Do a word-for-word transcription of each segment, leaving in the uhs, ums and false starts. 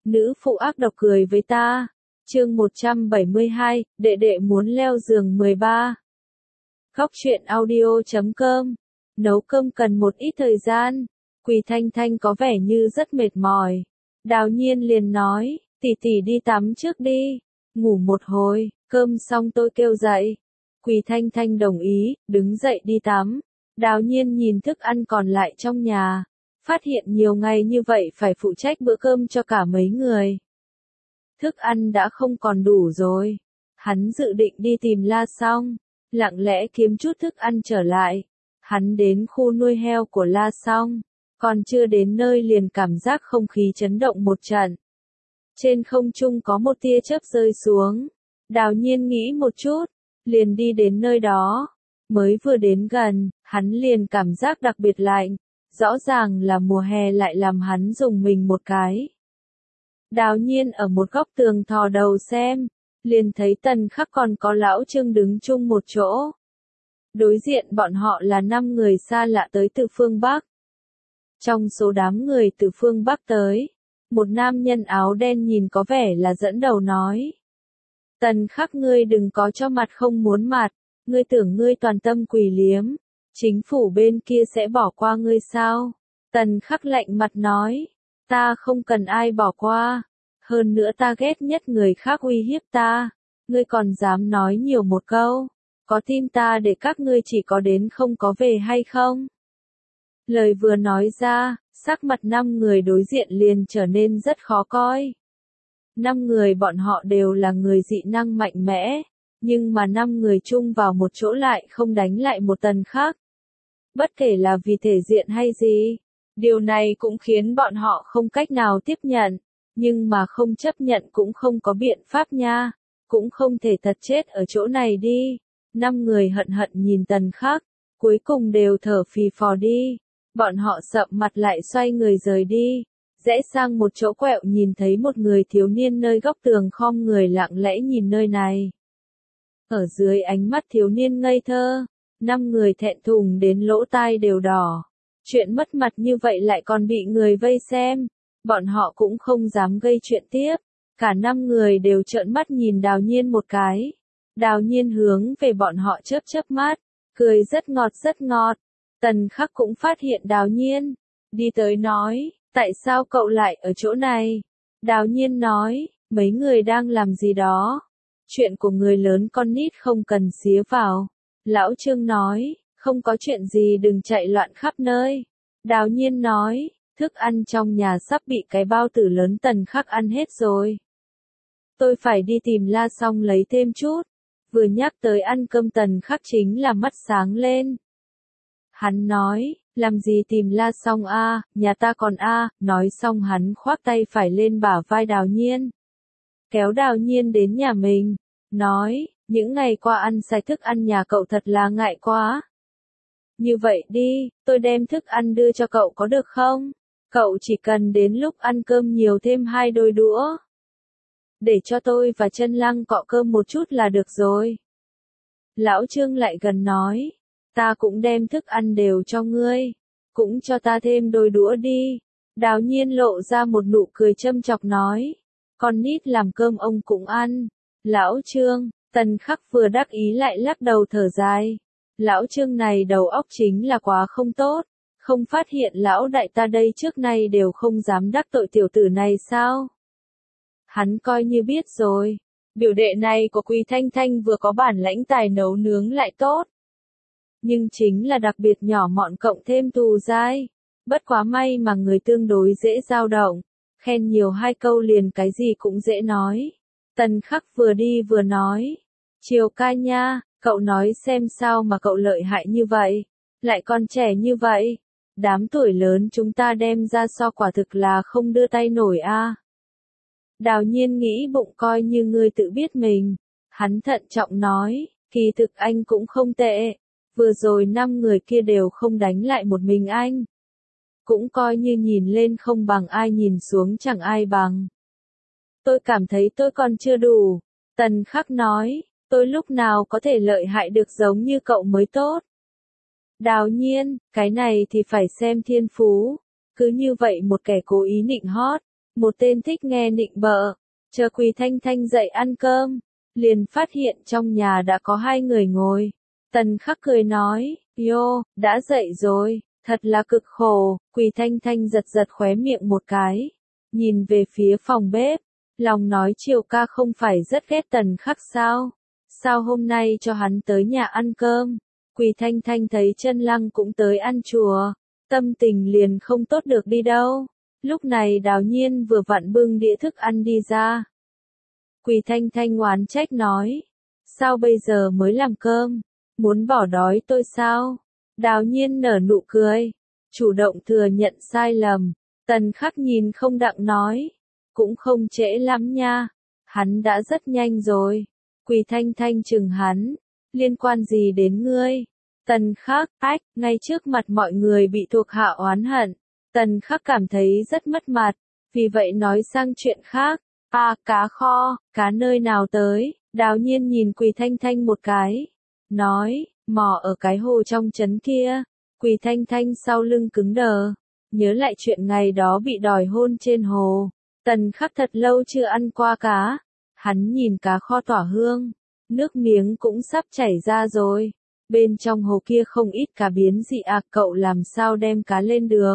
Nữ phụ ác độc cười với ta. Chương một trăm bảy mươi hai, đệ đệ muốn leo giường mười ba. Góc truyện audio chấm com. Nấu cơm cần một ít thời gian. Quỳ Thanh Thanh có vẻ như rất mệt mỏi. Đào Nhiên liền nói, tỷ tỷ đi tắm trước đi. Ngủ một hồi, cơm xong tôi kêu dậy. Quỳ Thanh Thanh đồng ý, đứng dậy đi tắm. Đào Nhiên nhìn thức ăn còn lại trong nhà. Phát hiện nhiều ngày như vậy phải phụ trách bữa cơm cho cả mấy người. Thức ăn đã không còn đủ rồi. Hắn dự định đi tìm La Song, lặng lẽ kiếm chút thức ăn trở lại. Hắn đến khu nuôi heo của La Song, còn chưa đến nơi liền cảm giác không khí chấn động một trận. Trên không trung có một tia chớp rơi xuống. Đào Nhiên nghĩ một chút, liền đi đến nơi đó. Mới vừa đến gần, hắn liền cảm giác đặc biệt lạnh. Rõ ràng là mùa hè lại làm hắn rùng mình một cái. Đào Nhiên ở một góc tường thò đầu xem, liền thấy Tần Khắc còn có Lão Trương đứng chung một chỗ. Đối diện bọn họ là năm người xa lạ tới từ phương Bắc. Trong số đám người từ phương Bắc tới, một nam nhân áo đen nhìn có vẻ là dẫn đầu nói. Tần Khắc, ngươi đừng có cho mặt không muốn mặt, ngươi tưởng ngươi toàn tâm quỳ liếm. Chính phủ bên kia sẽ bỏ qua ngươi sao? Tần Khắc lạnh mặt nói, ta không cần ai bỏ qua. Hơn nữa ta ghét nhất người khác uy hiếp ta. Ngươi còn dám nói nhiều một câu. Có tin ta để các ngươi chỉ có đến không có về hay không? Lời vừa nói ra, sắc mặt năm người đối diện liền trở nên rất khó coi. Năm người bọn họ đều là người dị năng mạnh mẽ. Nhưng mà năm người chung vào một chỗ lại không đánh lại một Tần Khắc. Bất kể là vì thể diện hay gì, điều này cũng khiến bọn họ không cách nào tiếp nhận, nhưng mà không chấp nhận cũng không có biện pháp nha, cũng không thể thật chết ở chỗ này đi. Năm người hận hận nhìn Tần Khắc, cuối cùng đều thở phì phò đi, bọn họ sậm mặt lại xoay người rời đi, rẽ sang một chỗ quẹo nhìn thấy một người thiếu niên nơi góc tường khom người lặng lẽ nhìn nơi này. Ở dưới ánh mắt thiếu niên ngây thơ, năm người thẹn thùng đến lỗ tai đều đỏ. Chuyện mất mặt như vậy lại còn bị người vây xem. Bọn họ cũng không dám gây chuyện tiếp. Cả năm người đều trợn mắt nhìn Đào Nhiên một cái. Đào Nhiên hướng về bọn họ chớp chớp mắt, cười rất ngọt rất ngọt. Tần Khắc cũng phát hiện Đào Nhiên, đi tới nói, tại sao cậu lại ở chỗ này? Đào Nhiên nói, mấy người đang làm gì đó. Chuyện của người lớn con nít không cần xía vào. Lão Trương nói, không có chuyện gì đừng chạy loạn khắp nơi. Đào Nhiên nói, thức ăn trong nhà sắp bị cái bao tử lớn Tần Khắc ăn hết rồi. Tôi phải đi tìm La Song lấy thêm chút. Vừa nhắc tới ăn cơm Tần Khắc chính là mắt sáng lên. Hắn nói, làm gì tìm La Song a, nhà ta còn a, nói xong hắn khoác tay phải lên bả vai Đào Nhiên. Kéo Đào Nhiên đến nhà mình, nói, những ngày qua ăn sai thức ăn nhà cậu thật là ngại quá. Như vậy đi, tôi đem thức ăn đưa cho cậu có được không? Cậu chỉ cần đến lúc ăn cơm nhiều thêm hai đôi đũa. Để cho tôi và Chân Lăng cọ cơm một chút là được rồi. Lão Trương lại gần nói, ta cũng đem thức ăn đều cho ngươi, cũng cho ta thêm đôi đũa đi. Đào Nhiên lộ ra một nụ cười châm chọc nói, con nít làm cơm ông cũng ăn. Lão Trương, Tần Khắc vừa đắc ý lại lắc đầu thở dài. Lão Trương này đầu óc chính là quá không tốt, không phát hiện lão đại ta đây trước nay đều không dám đắc tội tiểu tử này sao? Hắn coi như biết rồi, biểu đệ này của Quỳ Thanh Thanh vừa có bản lãnh tài nấu nướng lại tốt. Nhưng chính là đặc biệt nhỏ mọn cộng thêm thù dai. Bất quá may mà người tương đối dễ dao động, khen nhiều hai câu liền cái gì cũng dễ nói. Tần Khắc vừa đi vừa nói, Triều ca nha, cậu nói xem sao mà cậu lợi hại như vậy, lại còn trẻ như vậy. Đám tuổi lớn chúng ta đem ra so quả thực là không đưa tay nổi a. Đào Nhiên nghĩ bụng coi như ngươi tự biết mình. Hắn thận trọng nói, kỳ thực anh cũng không tệ. Vừa rồi năm người kia đều không đánh lại một mình anh. Cũng coi như nhìn lên không bằng ai nhìn xuống chẳng ai bằng. Tôi cảm thấy tôi còn chưa đủ. Tần Khắc nói, tôi lúc nào có thể lợi hại được giống như cậu mới tốt. Đào Nhiên, cái này thì phải xem thiên phú. Cứ như vậy một kẻ cố ý nịnh hót, Một tên thích nghe nịnh bợ, chờ Quỳ Thanh Thanh dậy ăn cơm, liền phát hiện trong nhà đã có hai người ngồi. Tần Khắc cười nói, "Yo, đã dậy rồi, thật là cực khổ." Quỳ Thanh Thanh giật giật khóe miệng một cái, nhìn về phía phòng bếp, lòng nói Triều ca không phải rất ghét Tần Khắc sao? Sao hôm nay cho hắn tới nhà ăn cơm? Quỳ Thanh Thanh thấy Chân Lăng cũng tới ăn chùa, tâm tình liền không tốt được đi đâu. Lúc này Đào Nhiên vừa vặn bưng đĩa thức ăn đi ra. Quỳ Thanh Thanh oán trách nói, sao bây giờ mới làm cơm? Muốn bỏ đói tôi sao? Đào Nhiên nở nụ cười, chủ động thừa nhận sai lầm. Tần Khắc nhìn không đặng nói, cũng không trễ lắm nha, hắn đã rất nhanh rồi. Quỳ Thanh Thanh chừng hắn, liên quan gì đến ngươi? Tần Khắc, ách, ngay trước mặt mọi người bị thuộc hạ oán hận. Tần Khắc cảm thấy rất mất mặt, vì vậy nói sang chuyện khác. À, cá kho, cá nơi nào tới? Đào Nhiên nhìn Quỳ Thanh Thanh một cái, nói, mò ở cái hồ trong trấn kia. Quỳ Thanh Thanh sau lưng cứng đờ, nhớ lại chuyện ngày đó bị đòi hôn trên hồ. Tần Khắc thật lâu chưa ăn qua cá, hắn nhìn cá kho tỏa hương, nước miếng cũng sắp chảy ra rồi. Bên trong hồ kia không ít cá biến dị à, cậu làm sao đem cá lên được?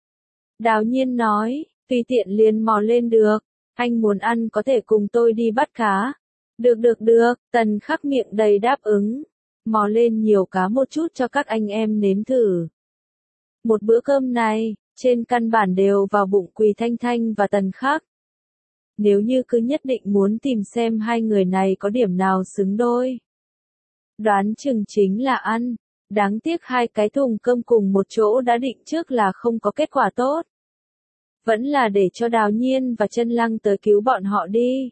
Đào Nhiên nói, tùy tiện liền mò lên được, anh muốn ăn có thể cùng tôi đi bắt cá. Được được được, Tần Khắc miệng đầy đáp ứng, mò lên nhiều cá một chút cho các anh em nếm thử. Một bữa cơm này, trên căn bản đều vào bụng Quỳ Thanh Thanh và Tần Khắc. Nếu như cứ nhất định muốn tìm xem hai người này có điểm nào xứng đôi, đoán chừng chính là ăn. Đáng tiếc hai cái thùng cơm cùng một chỗ đã định trước là không có kết quả tốt. Vẫn là để cho Đào Nhiên và Chân Lăng tới cứu bọn họ đi.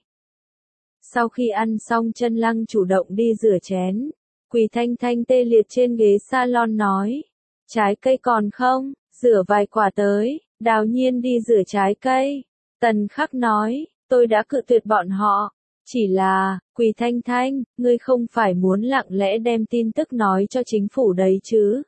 Sau khi ăn xong Chân Lăng chủ động đi rửa chén. Quỳ Thanh Thanh tê liệt trên ghế salon nói, trái cây còn không, rửa vài quả tới. Đào Nhiên đi rửa trái cây. Tần Khắc nói, tôi đã cự tuyệt bọn họ. Chỉ là, Quỳ Thanh Thanh, ngươi không phải muốn lặng lẽ đem tin tức nói cho chính phủ đấy chứ?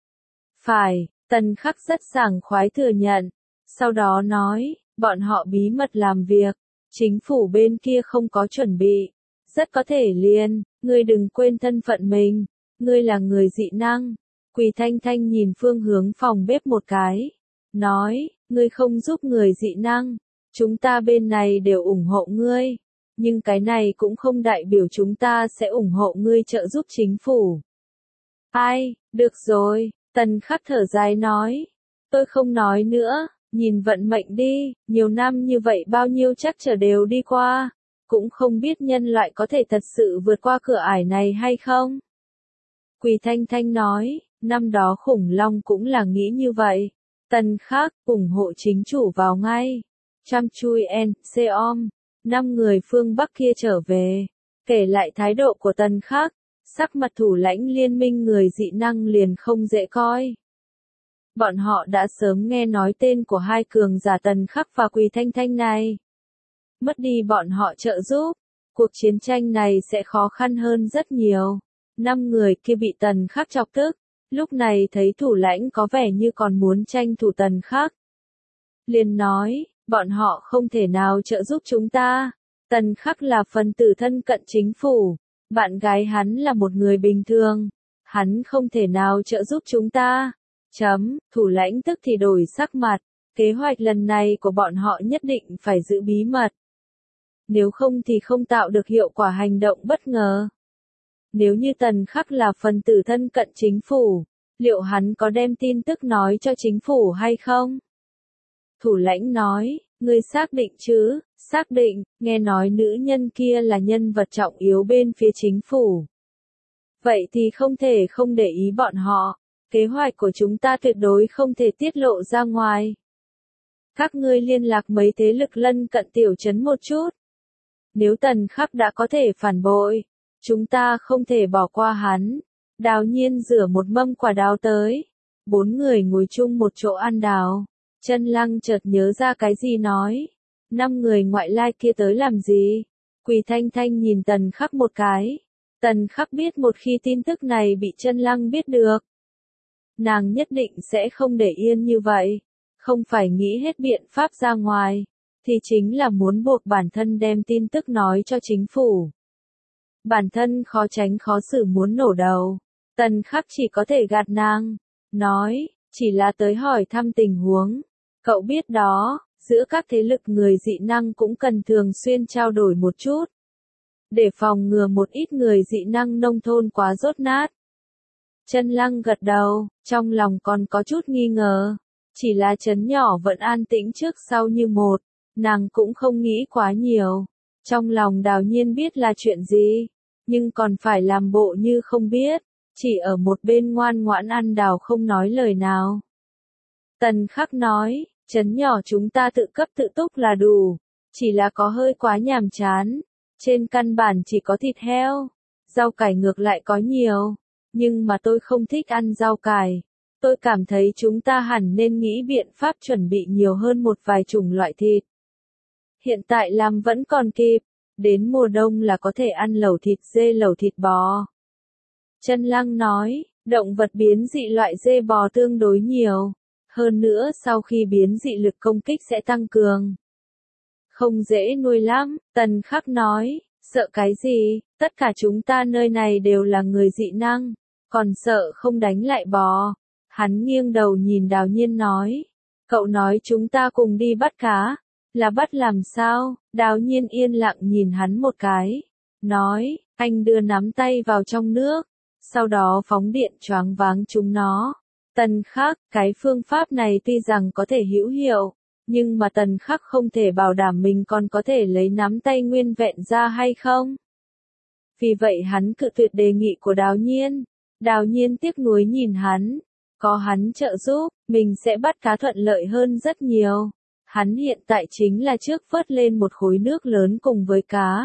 Phải, Tần Khắc rất sảng khoái thừa nhận. Sau đó nói, bọn họ bí mật làm việc, chính phủ bên kia không có chuẩn bị. Rất có thể liền, ngươi đừng quên thân phận mình, ngươi là người dị năng. Quỳ Thanh Thanh nhìn phương hướng phòng bếp một cái, nói, ngươi không giúp người dị năng, chúng ta bên này đều ủng hộ ngươi. Nhưng cái này cũng không đại biểu chúng ta sẽ ủng hộ ngươi trợ giúp chính phủ. Ai, được rồi, Tần Khắc thở dài nói, tôi không nói nữa, nhìn vận mệnh đi, nhiều năm như vậy bao nhiêu chắc trở đều đi qua, cũng không biết nhân loại có thể thật sự vượt qua cửa ải này hay không. Quỳ Thanh Thanh nói, năm đó khủng long cũng là nghĩ như vậy. Tần Khắc, ủng hộ chính chủ vào ngay. Cham Chui En, Seom. Năm người phương Bắc kia trở về, kể lại thái độ của Tần Khắc, sắc mặt thủ lãnh liên minh người dị năng liền không dễ coi. Bọn họ đã sớm nghe nói tên của hai cường giả Tần Khắc và Quỳ Thanh Thanh này. Mất đi bọn họ trợ giúp, cuộc chiến tranh này sẽ khó khăn hơn rất nhiều. Năm người kia bị Tần Khắc chọc tức, lúc này thấy thủ lãnh có vẻ như còn muốn tranh thủ Tần Khắc. Liền nói, bọn họ không thể nào trợ giúp chúng ta. Tần Khắc là phần tử thân cận chính phủ, bạn gái hắn là một người bình thường, hắn không thể nào trợ giúp chúng ta. Chấm, thủ lãnh tức thì đổi sắc mặt, kế hoạch lần này của bọn họ nhất định phải giữ bí mật. Nếu không thì không tạo được hiệu quả hành động bất ngờ. Nếu như Tần Khắc là phần tử thân cận chính phủ, liệu hắn có đem tin tức nói cho chính phủ hay không? Thủ lãnh nói, ngươi xác định chứ? Xác định, nghe nói nữ nhân kia là nhân vật trọng yếu bên phía chính phủ. Vậy thì không thể không để ý bọn họ, kế hoạch của chúng ta tuyệt đối không thể tiết lộ ra ngoài. Các ngươi liên lạc mấy thế lực lân cận tiểu trấn một chút. Nếu Tần Khắc đã có thể phản bội, chúng ta không thể bỏ qua hắn. Đào Nhiên rửa một mâm quả đào tới. Bốn người ngồi chung một chỗ ăn đào. Chân Lăng chợt nhớ ra cái gì nói. Năm người ngoại lai kia tới làm gì? Quỳ Thanh Thanh nhìn Tần Khắc một cái. Tần Khắc biết một khi tin tức này bị Chân Lăng biết được, nàng nhất định sẽ không để yên như vậy. Không phải nghĩ hết biện pháp ra ngoài. thì chính là muốn buộc bản thân đem tin tức nói cho chính phủ. Bản thân khó tránh khó xử muốn nổ đầu. Tần Khắc chỉ có thể gạt nàng, nói, chỉ là tới hỏi thăm tình huống. Cậu biết đó, giữa các thế lực người dị năng cũng cần thường xuyên trao đổi một chút. Để phòng ngừa một ít người dị năng nông thôn quá dốt nát. Chân Lăng gật đầu, trong lòng còn có chút nghi ngờ. Chỉ là trấn nhỏ vẫn an tĩnh trước sau như một, nàng cũng không nghĩ quá nhiều. Trong lòng Đào Nhiên biết là chuyện gì, nhưng còn phải làm bộ như không biết, chỉ ở một bên ngoan ngoãn ăn đào không nói lời nào. Tần Khắc nói, trấn nhỏ chúng ta tự cấp tự túc là đủ, chỉ là có hơi quá nhàm chán, trên căn bản chỉ có thịt heo, rau cải ngược lại có nhiều, nhưng mà tôi không thích ăn rau cải. Tôi cảm thấy chúng ta hẳn nên nghĩ biện pháp chuẩn bị nhiều hơn một vài chủng loại thịt. Hiện tại làm vẫn còn kịp, đến mùa đông là có thể ăn lẩu thịt dê lẩu thịt bò. Chân Lăng nói, động vật biến dị loại dê bò tương đối nhiều, hơn nữa sau khi biến dị lực công kích sẽ tăng cường. Không dễ nuôi lắm, Tần Khắc nói, sợ cái gì, tất cả chúng ta nơi này đều là người dị năng, còn sợ không đánh lại bò. Hắn nghiêng đầu nhìn Đào Nhiên nói, cậu nói chúng ta cùng đi bắt cá, là bắt làm sao? Đào Nhiên yên lặng nhìn hắn một cái, nói, anh đưa nắm tay vào trong nước, sau đó phóng điện choáng váng chúng nó. Tần Khắc, cái phương pháp này tuy rằng có thể hữu hiệu, nhưng mà Tần Khắc không thể bảo đảm mình còn có thể lấy nắm tay nguyên vẹn ra hay không. Vì vậy hắn cự tuyệt đề nghị của Đào Nhiên. Đào Nhiên tiếc nuối nhìn hắn. Có hắn trợ giúp, mình sẽ bắt cá thuận lợi hơn rất nhiều. Hắn hiện tại chính là trước vớt lên một khối nước lớn cùng với cá.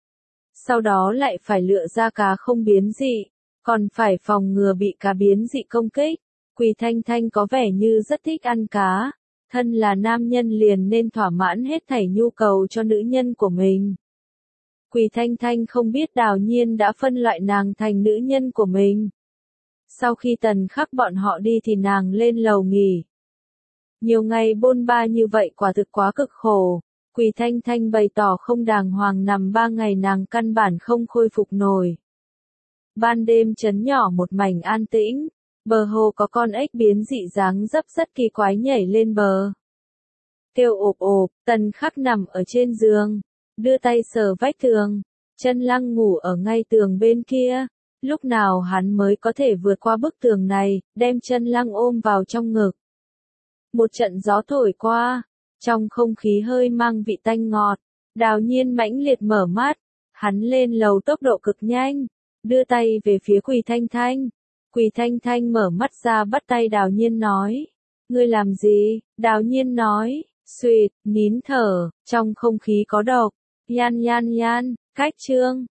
Sau đó lại phải lựa ra cá không biến dị, còn phải phòng ngừa bị cá biến dị công kích. Quỳ Thanh Thanh có vẻ như rất thích ăn cá. Thân là nam nhân liền nên thỏa mãn hết thảy nhu cầu cho nữ nhân của mình. Quỳ Thanh Thanh không biết Đào Nhiên đã phân loại nàng thành nữ nhân của mình. Sau khi Tần Khắc bọn họ đi thì nàng lên lầu nghỉ. Nhiều ngày bôn ba như vậy quả thực quá cực khổ. Quỳ Thanh Thanh bày tỏ không đàng hoàng nằm ba ngày nàng căn bản không khôi phục nổi. Ban đêm trấn nhỏ một mảnh an tĩnh, bờ hồ có con ếch biến dị dáng dấp rất kỳ quái nhảy lên bờ. Kêu ộp ộp, Tần Khắc nằm ở trên giường, đưa tay sờ vách tường, Chân Lăng ngủ ở ngay tường bên kia. Lúc nào hắn mới có thể vượt qua bức tường này, đem Chân Lăng ôm vào trong ngực. Một trận gió thổi qua, trong không khí hơi mang vị tanh ngọt. Đào Nhiên mãnh liệt mở mắt, hắn lên lầu tốc độ cực nhanh, đưa tay về phía Quỳ Thanh Thanh. Quỳ Thanh Thanh mở mắt ra bắt tay Đào Nhiên nói, ngươi làm gì? Đào Nhiên nói, suỵt, nín thở, trong không khí có độc. Yan yan yan, cách chương.